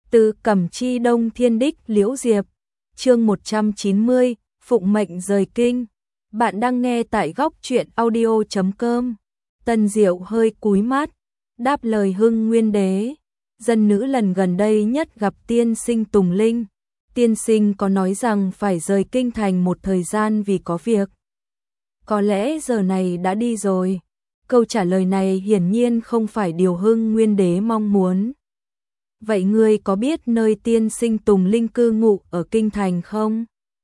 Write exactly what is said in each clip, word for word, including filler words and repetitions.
Từ Cẩm Chi Đông Thiên Đích Liễu Diệp, chương một trăm chín mươi, Phụng mệnh rời kinh. Bạn đang nghe tại góc truyện audio chấm com. Tân Diệu hơi cúi mắt, đáp lời Hưng Nguyên Đế. Dân nữ lần gần đây nhất gặp tiên sinh Tùng Linh. Tiên sinh có nói rằng phải rời kinh thành một thời gian vì có việc. Có lẽ giờ này đã đi rồi. Câu trả lời này hiển nhiên không phải điều Hưng Nguyên Đế mong muốn. Vậy ngươi có biết nơi tiên sinh Tùng Linh cư ngụ ở kinh thành không?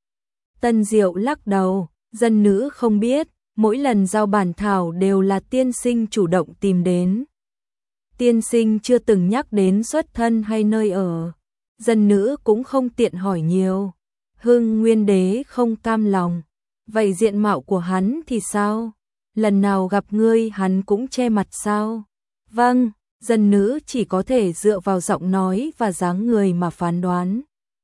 Tân Diệu lắc đầu, dân nữ không biết, mỗi lần giao bản thảo đều là tiên sinh chủ động tìm đến. Tiên sinh chưa từng nhắc đến xuất thân hay nơi ở, dân nữ cũng không tiện hỏi nhiều. Hưng Nguyên Đế không cam lòng, vậy diện mạo của hắn thì sao? Lần nào gặp ngươi hắn cũng che mặt sao? Vâng. Dân nữ chỉ có thể dựa vào giọng nói và dáng người mà phán đoán.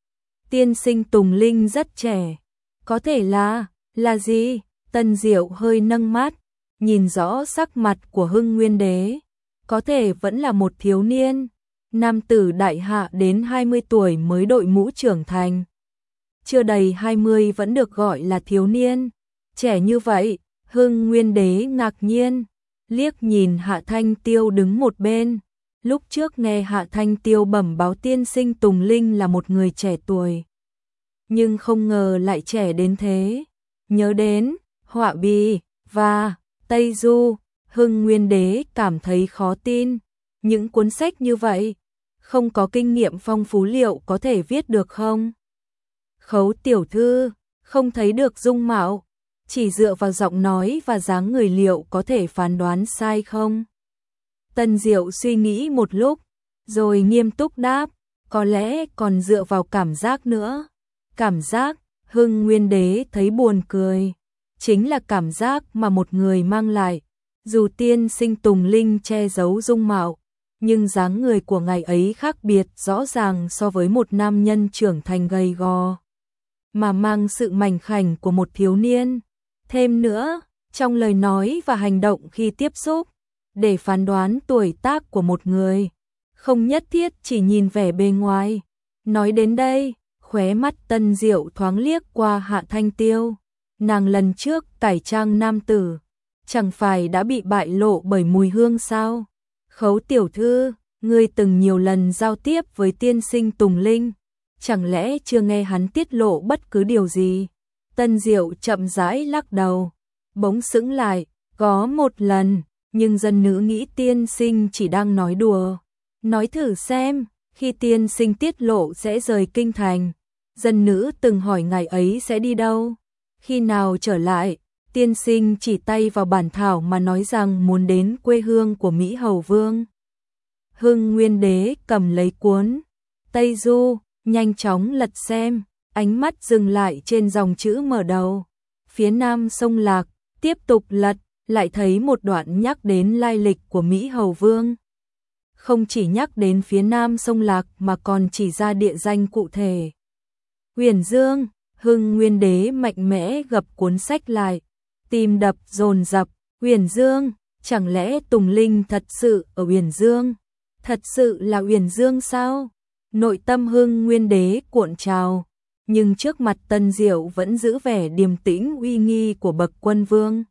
Tiên sinh Tùng Linh rất trẻ. Có thể là, là gì? Tân Diệu hơi nâng mắt, nhìn rõ sắc mặt của Hưng Nguyên Đế. Có thể vẫn là một thiếu niên. Nam tử đại hạ đến hai mươi tuổi mới đội mũ trưởng thành. Chưa đầy hai mươi vẫn được gọi là thiếu niên. Trẻ như vậy, Hưng Nguyên Đế ngạc nhiên. Liếc nhìn Hạ Thanh Tiêu đứng một bên. Lúc trước nghe Hạ Thanh Tiêu bẩm báo tiên sinh Tùng Linh là một người trẻ tuổi. Nhưng không ngờ lại trẻ đến thế. Nhớ đến Họa Bì và Tây Du, Hưng Nguyên Đế cảm thấy khó tin. Những cuốn sách như vậy, không có kinh nghiệm phong phú liệu có thể viết được không? Khấu tiểu thư, không thấy được dung mạo. Chỉ dựa vào giọng nói và dáng người liệu có thể phán đoán sai không? Tân Diệu suy nghĩ một lúc, rồi nghiêm túc đáp, có lẽ còn dựa vào cảm giác nữa. Cảm giác, Hưng Nguyên Đế thấy buồn cười, chính là cảm giác mà một người mang lại. Dù tiên sinh Tùng Linh che giấu dung mạo, nhưng dáng người của ngài ấy khác biệt rõ ràng so với một nam nhân trưởng thành gầy gò, mà mang sự mảnh khảnh của một thiếu niên. Thêm nữa, trong lời nói và hành động khi tiếp xúc, để phán đoán tuổi tác của một người, không nhất thiết chỉ nhìn vẻ bề ngoài. Nói đến đây, khóe mắt Tân Diệu thoáng liếc qua Hạ Thanh Tiêu. Nàng lần trước cải trang nam tử, chẳng phải đã bị bại lộ bởi mùi hương sao? Khấu tiểu thư, ngươi từng nhiều lần giao tiếp với tiên sinh Tùng Linh, chẳng lẽ chưa nghe hắn tiết lộ bất cứ điều gì? Tân Diệu chậm rãi lắc đầu, bỗng sững lại, có một lần, nhưng dân nữ nghĩ tiên sinh chỉ đang nói đùa. Nói thử xem, khi tiên sinh tiết lộ sẽ rời kinh thành, dân nữ từng hỏi ngài ấy sẽ đi đâu, khi nào trở lại, tiên sinh chỉ tay vào bản thảo mà nói rằng muốn đến quê hương của Mỹ Hầu Vương. Hưng Nguyên Đế cầm lấy cuốn Tây Du, nhanh chóng lật xem. Ánh mắt dừng lại trên dòng chữ mở đầu. Phía nam sông Lạc, tiếp tục lật, lại thấy một đoạn nhắc đến lai lịch của Mỹ Hầu Vương. Không chỉ nhắc đến phía nam sông Lạc mà còn chỉ ra địa danh cụ thể. Huyền Dương, Hưng Nguyên Đế mạnh mẽ gập cuốn sách lại, tim đập dồn dập. Huyền Dương, chẳng lẽ Tùng Linh thật sự ở Huyền Dương? Thật sự là Huyền Dương sao? Nội tâm Hưng Nguyên Đế cuộn trào. Nhưng trước mặt Tân Diệu vẫn giữ vẻ điềm tĩnh uy nghi của bậc quân vương.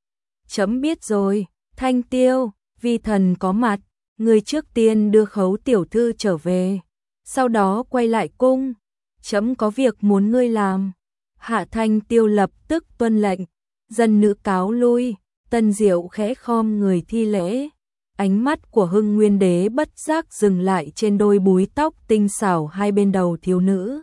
Chấm biết rồi, Thanh Tiêu, vi thần có mặt, người trước tiên đưa Khấu tiểu thư trở về, sau đó quay lại cung, chấm có việc muốn ngươi làm. Hạ Thanh Tiêu lập tức tuân lệnh, dân nữ cáo lui. Tân Diệu khẽ khom người thi lễ. Ánh mắt của Hưng Nguyên Đế bất giác dừng lại trên đôi búi tóc tinh xảo hai bên đầu thiếu nữ,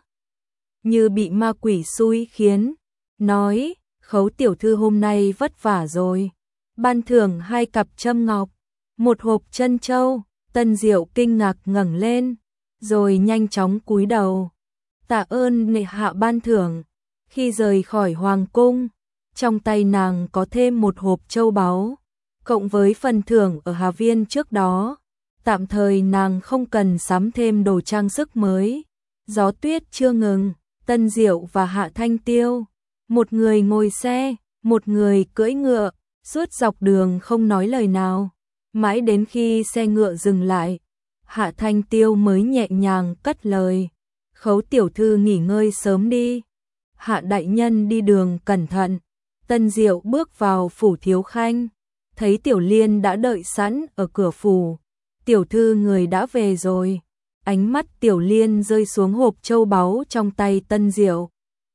như bị ma quỷ xui khiến, nói, Khấu tiểu thư hôm nay vất vả rồi. Ban thưởng hai cặp châm ngọc, một hộp chân châu. Tân Diệu kinh ngạc ngẩng lên, rồi nhanh chóng cúi đầu. Tạ ơn nệ hạ ban thưởng. Khi rời khỏi hoàng cung, trong tay nàng có thêm một hộp châu báu, cộng với phần thưởng ở Hà Viên trước đó. Tạm thời nàng không cần sắm thêm đồ trang sức mới. Gió tuyết chưa ngừng. Tân Diệu và Hạ Thanh Tiêu, một người ngồi xe, một người cưỡi ngựa, suốt dọc đường không nói lời nào, mãi đến khi xe ngựa dừng lại, Hạ Thanh Tiêu mới nhẹ nhàng cất lời, Khấu tiểu thư nghỉ ngơi sớm đi. Hạ đại nhân đi đường cẩn thận. Tân Diệu bước vào phủ Thiếu Khanh, thấy Tiểu Liên đã đợi sẵn ở cửa phủ. Tiểu thư người đã về rồi. Ánh mắt Tiểu Liên rơi xuống hộp châu báu trong tay Tân Diệu.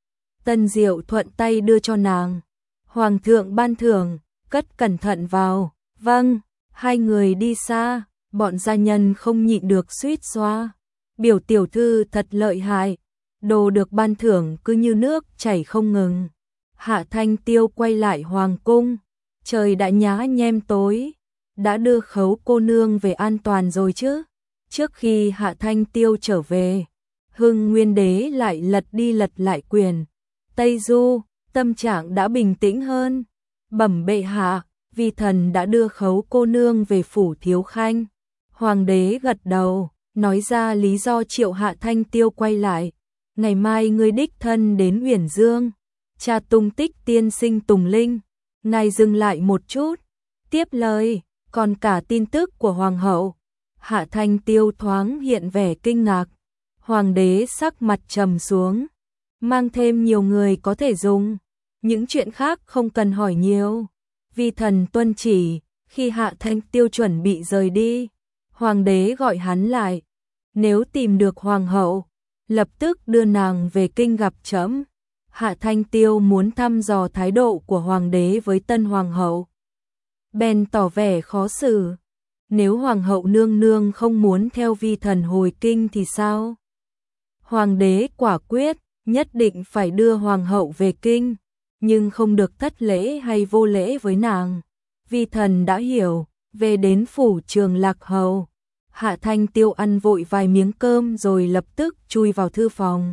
Tân Diệu thuận tay đưa cho nàng. Hoàng thượng ban thưởng, cất cẩn thận vào. Vâng, hai người đi xa, bọn gia nhân không nhịn được suýt xoa. Biểu tiểu thư thật lợi hại, đồ được ban thưởng cứ như nước chảy không ngừng. Hạ Thanh Tiêu quay lại hoàng cung, trời đã nhá nhem tối, đã đưa Khấu cô nương về an toàn rồi chứ. Trước khi Hạ Thanh Tiêu trở về, Hưng Nguyên Đế lại lật đi lật lại quyền. Tây Du, tâm trạng đã bình tĩnh hơn. Bẩm bệ hạ, vi thần đã đưa Khấu cô nương về phủ Thiếu Khanh. Hoàng đế gật đầu, nói ra lý do triệu Hạ Thanh Tiêu quay lại. Ngày mai ngươi đích thân đến Uyển Dương, tra tung tích tiên sinh Tùng Linh. Ngài dừng lại một chút, tiếp lời, còn cả tin tức của hoàng hậu. Hạ Thanh Tiêu thoáng hiện vẻ kinh ngạc. Hoàng đế sắc mặt trầm xuống, mang thêm nhiều người có thể dùng, những chuyện khác không cần hỏi nhiều. Vi thần tuân chỉ. Khi Hạ Thanh Tiêu chuẩn bị rời đi, hoàng đế gọi hắn lại. Nếu tìm được hoàng hậu, lập tức đưa nàng về kinh gặp trẫm. Hạ Thanh Tiêu muốn thăm dò thái độ của hoàng đế với tân hoàng hậu, bèn tỏ vẻ khó xử. Nếu hoàng hậu nương nương không muốn theo vi thần hồi kinh thì sao? Hoàng đế quả quyết, nhất định phải đưa hoàng hậu về kinh, nhưng không được thất lễ hay vô lễ với nàng. Vi thần đã hiểu. Về đến phủ Trường Lạc hầu, Hạ Thanh Tiêu ăn vội vài miếng cơm rồi lập tức chui vào thư phòng.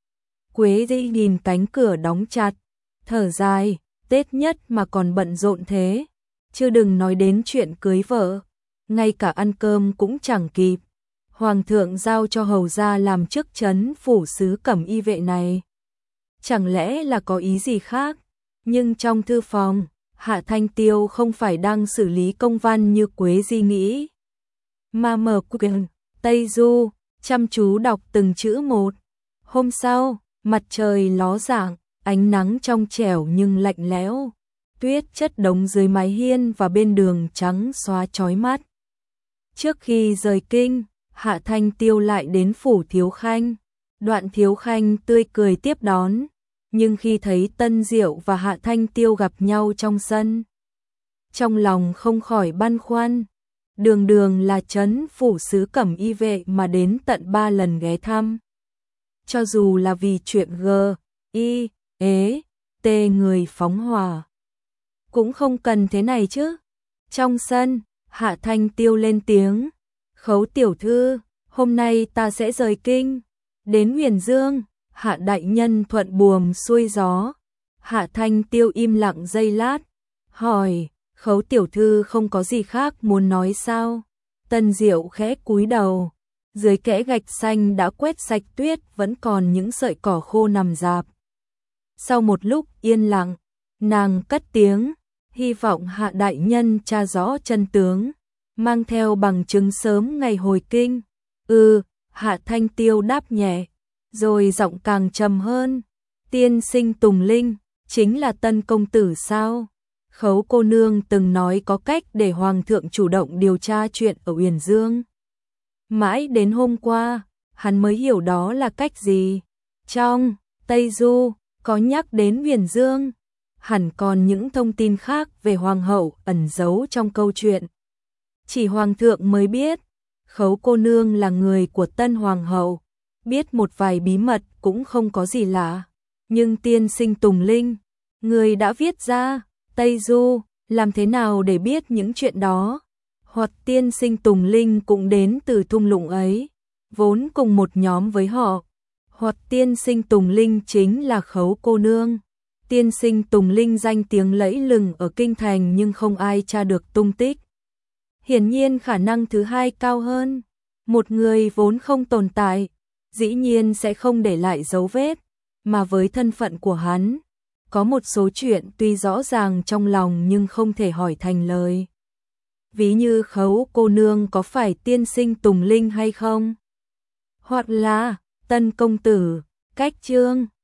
Quế Dĩ nhìn cánh cửa đóng chặt, thở dài, Tết nhất mà còn bận rộn thế, chứ đừng nói đến chuyện cưới vợ, ngay cả ăn cơm cũng chẳng kịp. Hoàng thượng giao cho hầu gia làm chức trấn phủ sứ cẩm y vệ này, chẳng lẽ là có ý gì khác? Nhưng trong thư phòng, Hạ Thanh Tiêu không phải đang xử lý công văn như Quế Di nghĩ, mà mở quyển Tây Du, chăm chú đọc từng chữ một. Hôm sau, mặt trời ló dạng, ánh nắng trong trẻo nhưng lạnh lẽo, tuyết chất đống dưới mái hiên và bên đường trắng xóa chói mắt. Trước khi rời kinh, Hạ Thanh Tiêu lại đến phủ Thiếu Khanh. Đoạn Thiếu Khanh tươi cười tiếp đón, nhưng khi thấy Tân Diệu và Hạ Thanh Tiêu gặp nhau trong sân, trong lòng không khỏi băn khoăn. Đường đường là trấn phủ sứ cẩm y vệ mà đến tận ba lần ghé thăm. Cho dù là vì chuyện G, Y, ế, T người phóng hỏa, cũng không cần thế này chứ. Trong sân, Hạ Thanh Tiêu lên tiếng, Khấu tiểu thư, hôm nay ta sẽ rời kinh, đến Uyển Dương. Hạ đại nhân thuận buồm xuôi gió. Hạ Thanh Tiêu im lặng giây lát, hỏi, Khấu tiểu thư không có gì khác muốn nói sao? Tân Diệu khẽ cúi đầu, dưới kẽ gạch xanh đã quét sạch tuyết vẫn còn những sợi cỏ khô nằm rạp. Sau một lúc yên lặng, nàng cất tiếng, hy vọng Hạ đại nhân tra rõ chân tướng, mang theo bằng chứng sớm ngày hồi kinh. Ừ, Hạ Thanh Tiêu đáp nhẹ, rồi giọng càng trầm hơn, tiên sinh Tùng Linh, chính là tân công tử sao? Khấu cô nương từng nói có cách để hoàng thượng chủ động điều tra chuyện ở Uyển Dương. Mãi đến hôm qua, hắn mới hiểu đó là cách gì. Trong Tây Du, có nhắc đến Uyển Dương, hẳn còn những thông tin khác về hoàng hậu ẩn giấu trong câu chuyện. Chỉ hoàng thượng mới biết. Khấu cô nương là người của tân hoàng hậu, biết một vài bí mật cũng không có gì lạ. Nhưng tiên sinh Tùng Linh, người đã viết ra Tây Du, làm thế nào để biết những chuyện đó? Hoặc tiên sinh Tùng Linh cũng đến từ thung lũng ấy, vốn cùng một nhóm với họ. Hoặc tiên sinh Tùng Linh chính là Khấu cô nương. Tiên sinh Tùng Linh danh tiếng lẫy lừng ở kinh thành nhưng không ai tra được tung tích. Hiển nhiên khả năng thứ hai cao hơn. Một người vốn không tồn tại, dĩ nhiên sẽ không để lại dấu vết, mà với thân phận của hắn, có một số chuyện tuy rõ ràng trong lòng nhưng không thể hỏi thành lời. ví như Khấu cô nương có phải tiên sinh Tùng Linh hay không? Hoặc là Tân công tử, Cách Trương